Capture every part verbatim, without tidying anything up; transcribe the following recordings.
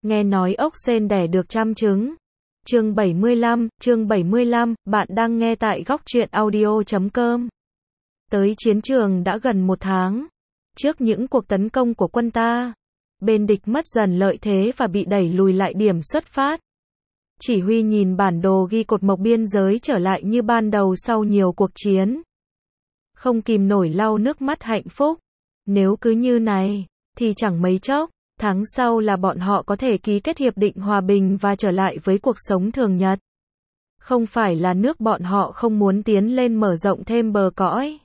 Nghe nói ốc sên đẻ được trăm trứng. Chương bảy mươi lăm, chương bảy mươi lăm, bạn đang nghe tại góc truyện audio chấm com. Tới chiến trường đã gần một tháng. Trước những cuộc tấn công của quân ta, bên địch mất dần lợi thế và bị đẩy lùi lại điểm xuất phát. Chỉ huy nhìn bản đồ ghi cột mốc biên giới trở lại như ban đầu sau nhiều cuộc chiến. Không kìm nổi lau nước mắt hạnh phúc. Nếu cứ như này, thì chẳng mấy chốc, tháng sau là bọn họ có thể ký kết hiệp định hòa bình và trở lại với cuộc sống thường nhật. Không phải là nước bọn họ không muốn tiến lên mở rộng thêm bờ cõi.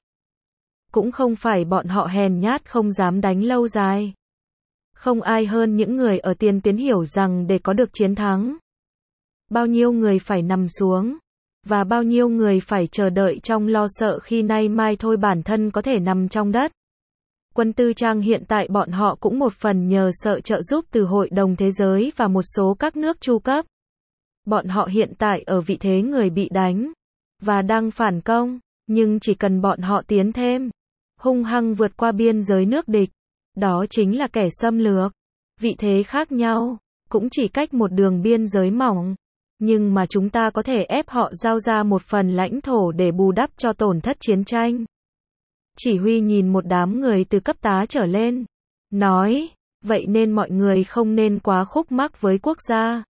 Cũng không phải bọn họ hèn nhát không dám đánh lâu dài. Không ai hơn những người ở tiền tuyến hiểu rằng để có được chiến thắng, bao nhiêu người phải nằm xuống, và bao nhiêu người phải chờ đợi trong lo sợ khi nay mai thôi bản thân có thể nằm trong đất. Quân tư trang hiện tại bọn họ cũng một phần nhờ sợ trợ giúp từ Hội đồng Thế giới và một số các nước chu cấp. Bọn họ hiện tại ở vị thế người bị đánh, và đang phản công, nhưng chỉ cần bọn họ tiến thêm, hung hăng vượt qua biên giới nước địch, đó chính là kẻ xâm lược. Vị thế khác nhau, cũng chỉ cách một đường biên giới mỏng, nhưng mà chúng ta có thể ép họ giao ra một phần lãnh thổ để bù đắp cho tổn thất chiến tranh. Chỉ huy nhìn một đám người từ cấp tá trở lên, nói, vậy nên mọi người không nên quá khúc mắc với quốc gia.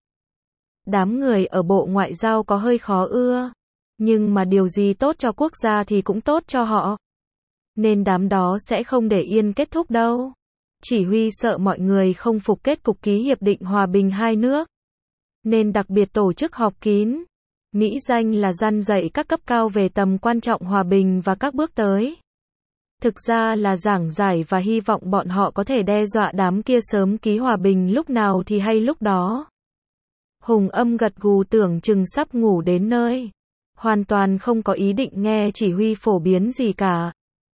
Đám người ở Bộ Ngoại giao có hơi khó ưa, nhưng mà điều gì tốt cho quốc gia thì cũng tốt cho họ. Nên đám đó sẽ không để yên kết thúc đâu. Chỉ huy sợ mọi người không phục kết cục ký hiệp định hòa bình hai nước, nên đặc biệt tổ chức họp kín. Mỹ danh là răn dạy các cấp cao về tầm quan trọng hòa bình và các bước tới. Thực ra là giảng giải và hy vọng bọn họ có thể đe dọa đám kia sớm ký hòa bình lúc nào thì hay lúc đó. Hùng Âm gật gù tưởng chừng sắp ngủ đến nơi. Hoàn toàn không có ý định nghe chỉ huy phổ biến gì cả.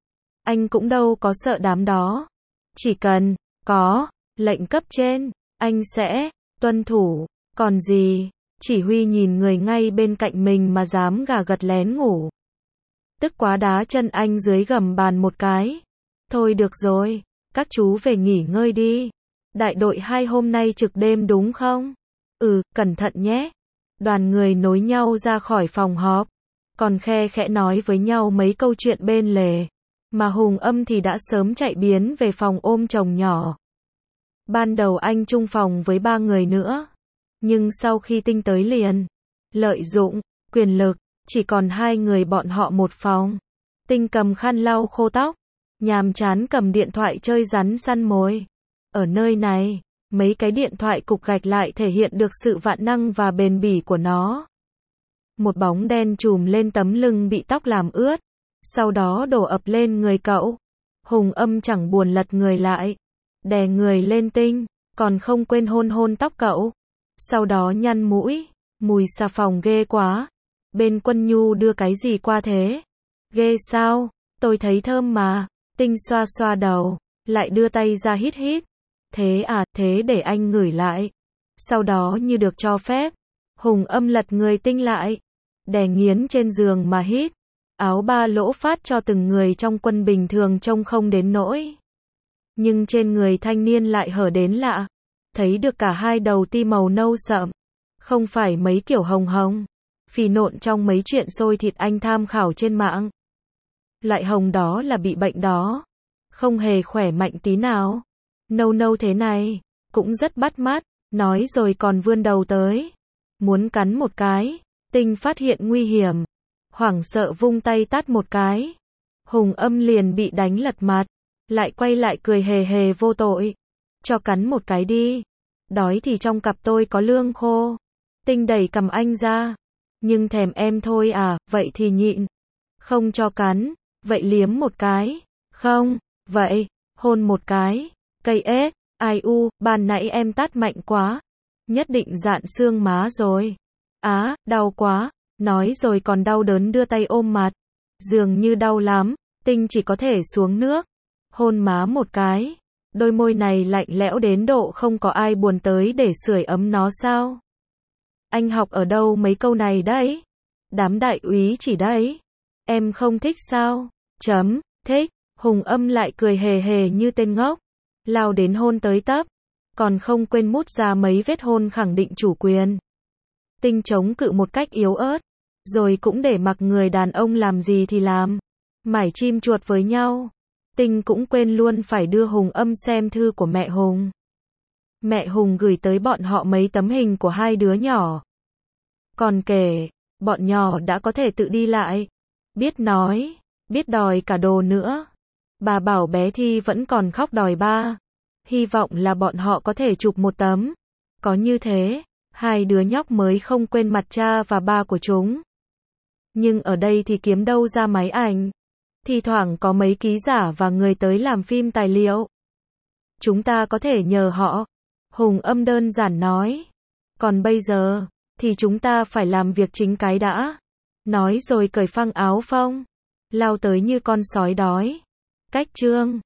Anh cũng đâu có sợ đám đó. Chỉ cần có lệnh cấp trên, anh sẽ tuân thủ. Còn gì, chỉ huy nhìn người ngay bên cạnh mình mà dám gà gật lén ngủ. Tức quá đá chân anh dưới gầm bàn một cái. Thôi được rồi, các chú về nghỉ ngơi đi. Đại đội hai hôm nay trực đêm đúng không? Ừ, cẩn thận nhé. Đoàn người nối nhau ra khỏi phòng họp, còn khe khẽ nói với nhau mấy câu chuyện bên lề. Mà Hùng Âm thì đã sớm chạy biến về phòng ôm chồng nhỏ. Ban đầu anh chung phòng với ba người nữa, nhưng sau khi Tinh tới liền lợi dụng quyền lực, chỉ còn hai người bọn họ một phòng. Tinh cầm khăn lau khô tóc, nhàm chán cầm điện thoại chơi rắn săn mồi. Ở nơi này, mấy cái điện thoại cục gạch lại thể hiện được sự vạn năng và bền bỉ của nó. Một bóng đen trùm lên tấm lưng bị tóc làm ướt, sau đó đổ ập lên người cậu. Hùng Âm chẳng buồn lật người lại, đè người lên Tinh, còn không quên hôn hôn tóc cậu. Sau đó nhăn mũi, mùi xà phòng ghê quá. Bên Quân Nhu đưa cái gì qua thế? Ghê sao? Tôi thấy thơm mà. Tinh xoa xoa đầu, lại đưa tay ra hít hít. Thế à, thế để anh ngửi lại. Sau đó như được cho phép, Hùng Âm lật người Tinh lại, đè nghiến trên giường mà hít. Áo ba lỗ phát cho từng người trong quân bình thường trông không đến nỗi, nhưng trên người thanh niên lại hở đến lạ. Thấy được cả hai đầu ti màu nâu sậm, không phải mấy kiểu hồng hồng phì nộn trong mấy chuyện xôi thịt anh tham khảo trên mạng. Loại hồng đó là bị bệnh đó, không hề khỏe mạnh tí nào. Nâu nâu thế này, cũng rất bắt mắt, nói rồi còn vươn đầu tới, muốn cắn một cái. Tinh phát hiện nguy hiểm, hoảng sợ vung tay tát một cái. Hùng Âm liền bị đánh lật mặt, lại quay lại cười hề hề vô tội. Cho cắn một cái đi, đói thì trong cặp tôi có lương khô. Tinh đẩy cầm anh ra, nhưng thèm em thôi à, vậy thì nhịn. Không cho cắn, vậy liếm một cái. Không, vậy, hôn một cái. Cây ếch, ai u, ban nãy em tát mạnh quá, nhất định dạn xương má rồi. Á, đau quá, nói rồi còn đau đớn đưa tay ôm mặt. Dường như đau lắm, Tinh chỉ có thể xuống nước, hôn má một cái. Đôi môi này lạnh lẽo đến độ không có ai buồn tới để sưởi ấm nó sao? Anh học ở đâu mấy câu này đấy? Đám đại úy chỉ đấy. Em không thích sao? Chấm, thích. Hùng Âm lại cười hề hề như tên ngốc, lao đến hôn tới tấp. còn không quên mút ra mấy vết hôn khẳng định chủ quyền. Tinh chống cự một cách yếu ớt, rồi cũng để mặc người đàn ông làm gì thì làm. Mải chim chuột với nhau. Tinh cũng quên luôn phải đưa Hùng Âm xem thư của mẹ Hùng. Mẹ Hùng gửi tới bọn họ mấy tấm hình của hai đứa nhỏ. Còn kể, bọn nhỏ đã có thể tự đi lại, biết nói, biết đòi cả đồ nữa. Bà bảo bé Thi vẫn còn khóc đòi ba. Hy vọng là bọn họ có thể chụp một tấm. Có như thế, hai đứa nhóc mới không quên mặt cha và ba của chúng. Nhưng ở đây thì kiếm đâu ra máy ảnh. Thì thoảng có mấy ký giả và người tới làm phim tài liệu. Chúng ta có thể nhờ họ. Hùng Âm đơn giản nói. Còn bây giờ, thì chúng ta phải làm việc chính cái đã. Nói rồi cởi phăng áo phông. Lao tới như con sói đói. Cách chương